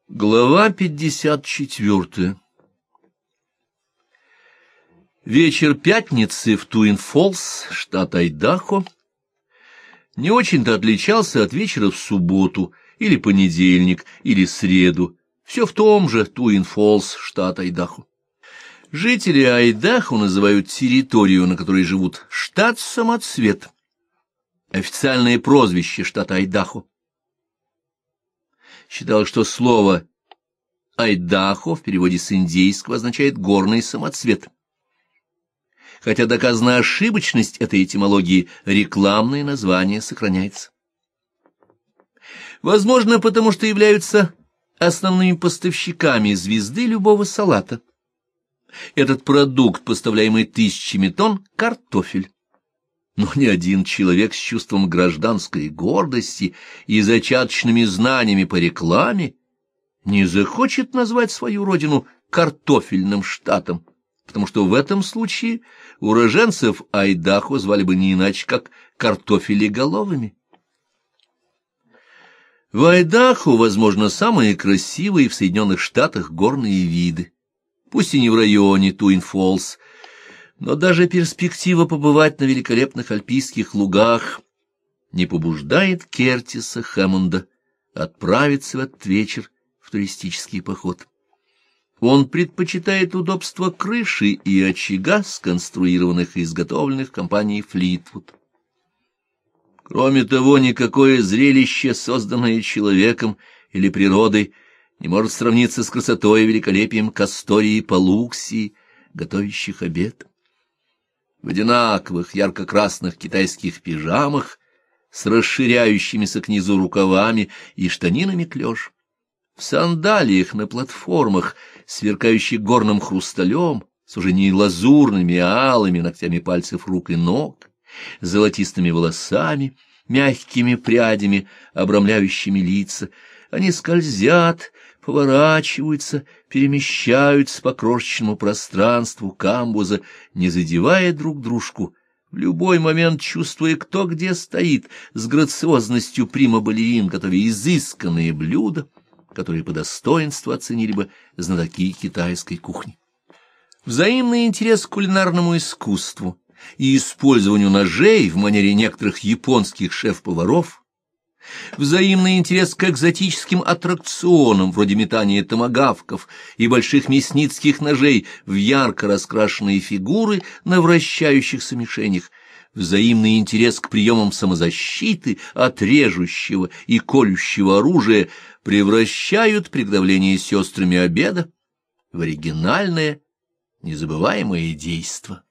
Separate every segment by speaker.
Speaker 1: Глава 54. Вечер пятницы в Туин-Фоллс, штат Айдахо, не очень-то отличался от вечера в субботу, или понедельник, или среду, все в том же Туин-Фоллс, штат Айдахо. Жители Айдахо называют территорию, на которой живут, штат Самоцвет, официальное прозвище штата Айдахо. Считал, что слово «Айдахо» в переводе с индейского означает «горный самоцвет». Хотя доказана ошибочность этой этимологии, рекламное название сохраняется. Возможно, потому что являются основными поставщиками звезды любого салата. Этот продукт, поставляемый тысячами тонн, картофель. Но ни один человек с чувством гражданской гордости и зачаточными знаниями по рекламе не захочет назвать свою родину картофельным штатом, потому что в этом случае уроженцев Айдахо звали бы не иначе, как картофелеголовыми. В Айдахо, возможно, самые красивые в Соединенных Штатах горные виды, пусть и не в районе Туин-Фоллс, но даже перспектива побывать на великолепных альпийских лугах не побуждает Кертиса Хэммонда отправиться в этот вечер в туристический поход. Он предпочитает удобство крыши и очага, сконструированных и изготовленных компанией Флитвуд. Кроме того, никакое зрелище, созданное человеком или природой, не может сравниться с красотой и великолепием Кастории Палуксии, готовящих обед. В одинаковых ярко-красных китайских пижамах с расширяющимися к низу рукавами и штанинами клеш, в сандалиях на платформах, сверкающих горным хрусталем, с уже не лазурными, а алыми ногтями пальцев рук и ног, золотистыми волосами, мягкими прядями, обрамляющими лица, они скользят, поворачиваются, перемещаются по крошечному пространству камбуза, не задевая друг дружку, в любой момент чувствуя, кто где стоит, с грациозностью прима-балерин, готовя изысканные блюда, которые по достоинству оценили бы знатоки китайской кухни. Взаимный интерес к кулинарному искусству и использованию ножей в манере некоторых японских шеф-поваров, взаимный интерес к экзотическим аттракционам, вроде метания томагавков и больших мясницких ножей в ярко раскрашенные фигуры на вращающихся мишенях, взаимный интерес к приемам самозащиты от режущего и колющего оружия превращают приготовление сестрами обеда в оригинальное, незабываемое действо.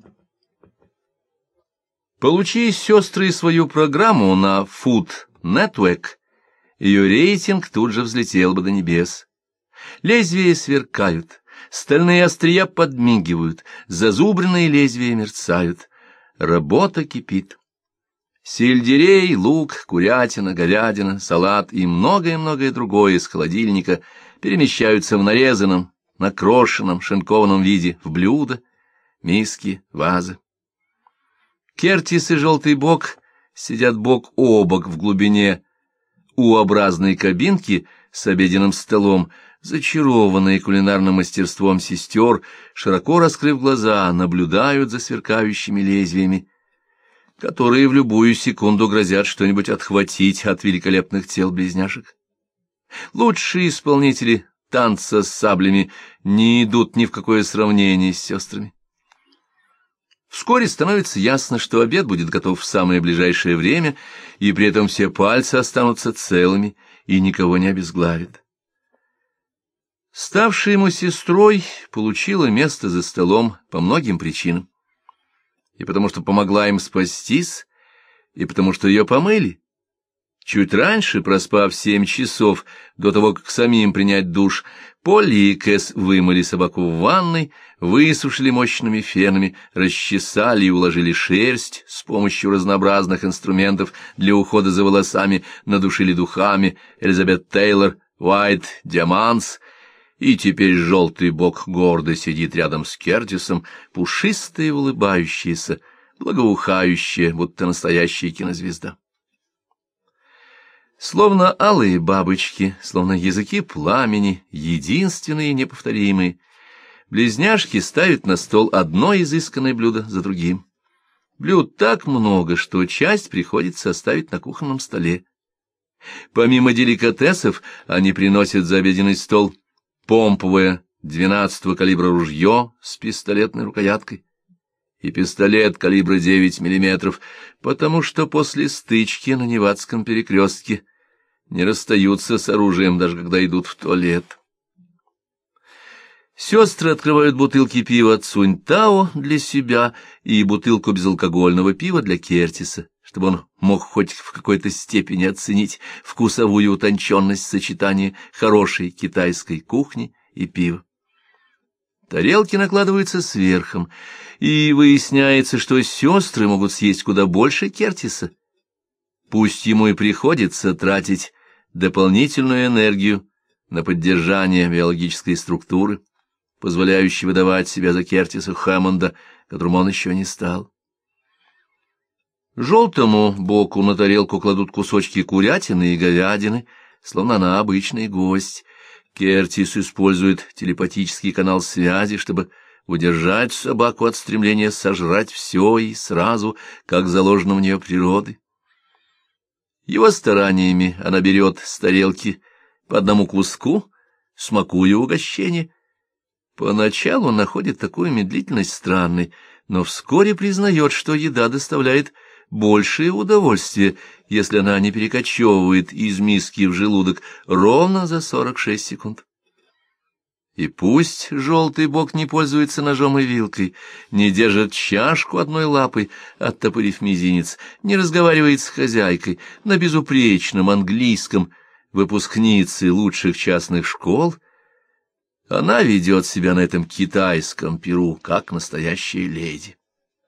Speaker 1: Получи сестры свою программу на Food Network, ее рейтинг тут же взлетел бы до небес. Лезвия сверкают, стальные острия подмигивают, зазубренные лезвия мерцают. Работа кипит. Сельдерей, лук, курятина, говядина, салат и многое-многое другое из холодильника перемещаются в нарезанном, накрошенном, шинкованном виде в блюда, миски, вазы. Кертис и Желтый Бок сидят бок о бок в глубине U-образной кабинки с обеденным столом, зачарованные кулинарным мастерством сестер, широко раскрыв глаза, наблюдают за сверкающими лезвиями, которые в любую секунду грозят что-нибудь отхватить от великолепных тел близняшек. Лучшие исполнители танца с саблями не идут ни в какое сравнение с сестрами. Вскоре становится ясно, что обед будет готов в самое ближайшее время, и при этом все пальцы останутся целыми и никого не обезглавит. Ставшая ему сестрой получила место за столом по многим причинам. И потому что помогла им спастись, и потому что ее помыли. Чуть раньше, проспав 7 часов, до того, как самим принять душ, Полли и Кэс вымыли собаку в ванной, высушили мощными фенами, расчесали и уложили шерсть с помощью разнообразных инструментов для ухода за волосами, надушили духами Элизабет Тейлор, White Diamonds, и теперь Желтый Бок гордо сидит рядом с Кертисом, пушистая и улыбающаяся, благоухающая, будто настоящая кинозвезда. Словно алые бабочки, словно языки пламени, единственные и неповторимые, близняшки ставят на стол одно изысканное блюдо за другим. Блюд так много, что часть приходится оставить на кухонном столе. Помимо деликатесов, они приносят за обеденный стол помповое 12-го калибра ружье с пистолетной рукояткой и пистолет калибра 9 мм, потому что после стычки на Невадском перекрестке не расстаются с оружием, даже когда идут в туалет. Сестры открывают бутылки пива Цуньтао для себя и бутылку безалкогольного пива для Кертиса, чтобы он мог хоть в какой-то степени оценить вкусовую утонченность сочетания хорошей китайской кухни и пива. Тарелки накладываются сверхом, и выясняется, что сестры могут съесть куда больше Кертиса. Пусть ему и приходится тратить дополнительную энергию на поддержание биологической структуры, позволяющей выдавать себя за Кертиса Хэммонда, которым он еще не стал. Желтому боку на тарелку кладут кусочки курятины и говядины, словно она обычный гость. Кертис использует телепатический канал связи, чтобы удержать собаку от стремления сожрать все и сразу, как заложено в нее природой. Его стараниями она берет с тарелки по одному куску, смакуя угощение. Поначалу он находит такую медлительность странной, но вскоре признает, что еда доставляет большее удовольствие, если она не перекочевывает из миски в желудок ровно за 46 секунд. И пусть желтый бок не пользуется ножом и вилкой, не держит чашку одной лапой, оттопырив мизинец, не разговаривает с хозяйкой на безупречном английском выпускницы лучших частных школ, она ведет себя на этом китайском пиру, как настоящая леди.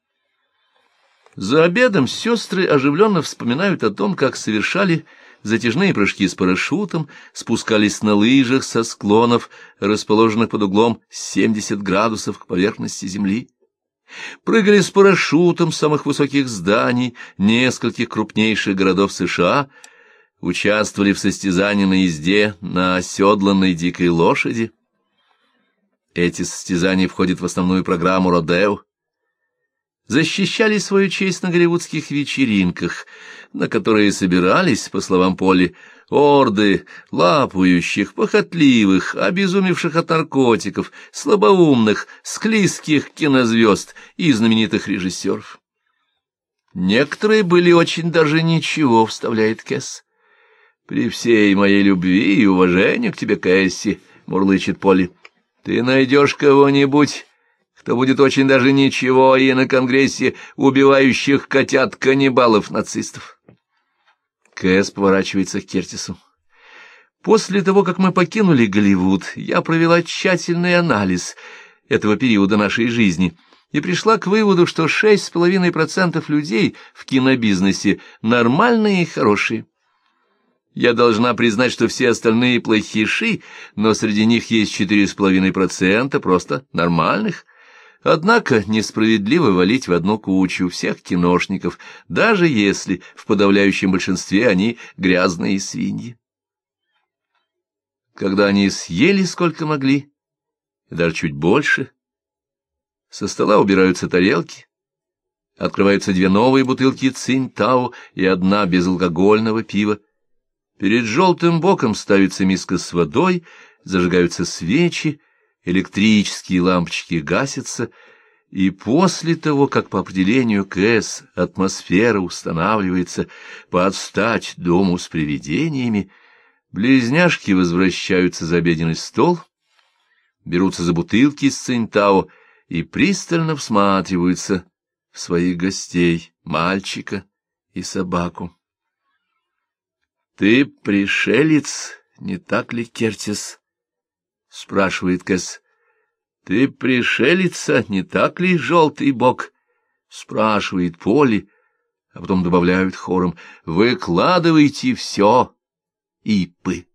Speaker 1: За обедом сестры оживленно вспоминают о том, как совершали затяжные прыжки с парашютом, спускались на лыжах со склонов, расположенных под углом 70 градусов к поверхности земли, прыгали с парашютом с самых высоких зданий нескольких крупнейших городов США, участвовали в состязании на езде на оседланной дикой лошади. Эти состязания входят в основную программу родео. Защищали свою честь на голливудских вечеринках, на которые собирались, по словам Полли, орды лапающих, похотливых, обезумевших от наркотиков, слабоумных, склизких кинозвезд и знаменитых режиссеров. Некоторые были очень даже ничего, вставляет Кэс. «При всей моей любви и уважению к тебе, Кэсси», — мурлычет Полли, — «ты найдешь кого-нибудь, кто будет очень даже ничего и на Конгрессе убивающих котят-каннибалов-нацистов». Кэс поворачивается к Кертису. «После того, как мы покинули Голливуд, я провела тщательный анализ этого периода нашей жизни и пришла к выводу, что 6,5% людей в кинобизнесе нормальные и хорошие. Я должна признать, что все остальные плохиши, но среди них есть 4,5% просто нормальных. Однако несправедливо валить в одну кучу всех киношников, даже если в подавляющем большинстве они грязные свиньи». Когда они съели сколько могли, и даже чуть больше, со стола убираются тарелки, открываются 2 новые бутылки Цинтао и 1 безалкогольного пива. Перед желтым боком ставится миска с водой, зажигаются свечи, электрические лампочки гасятся, и после того, как по определению КС атмосфера устанавливается под стать дому с привидениями, близняшки возвращаются за обеденный стол, берутся за бутылки с Цинтао и пристально всматриваются в своих гостей, мальчика и собаку. «Ты пришелец, не так ли, Кертис?» — спрашивает Кэс. «Ты пришелица, не так ли, желтый бок?» — спрашивает Полли, а потом добавляют хором: «Выкладывайте все, ипы».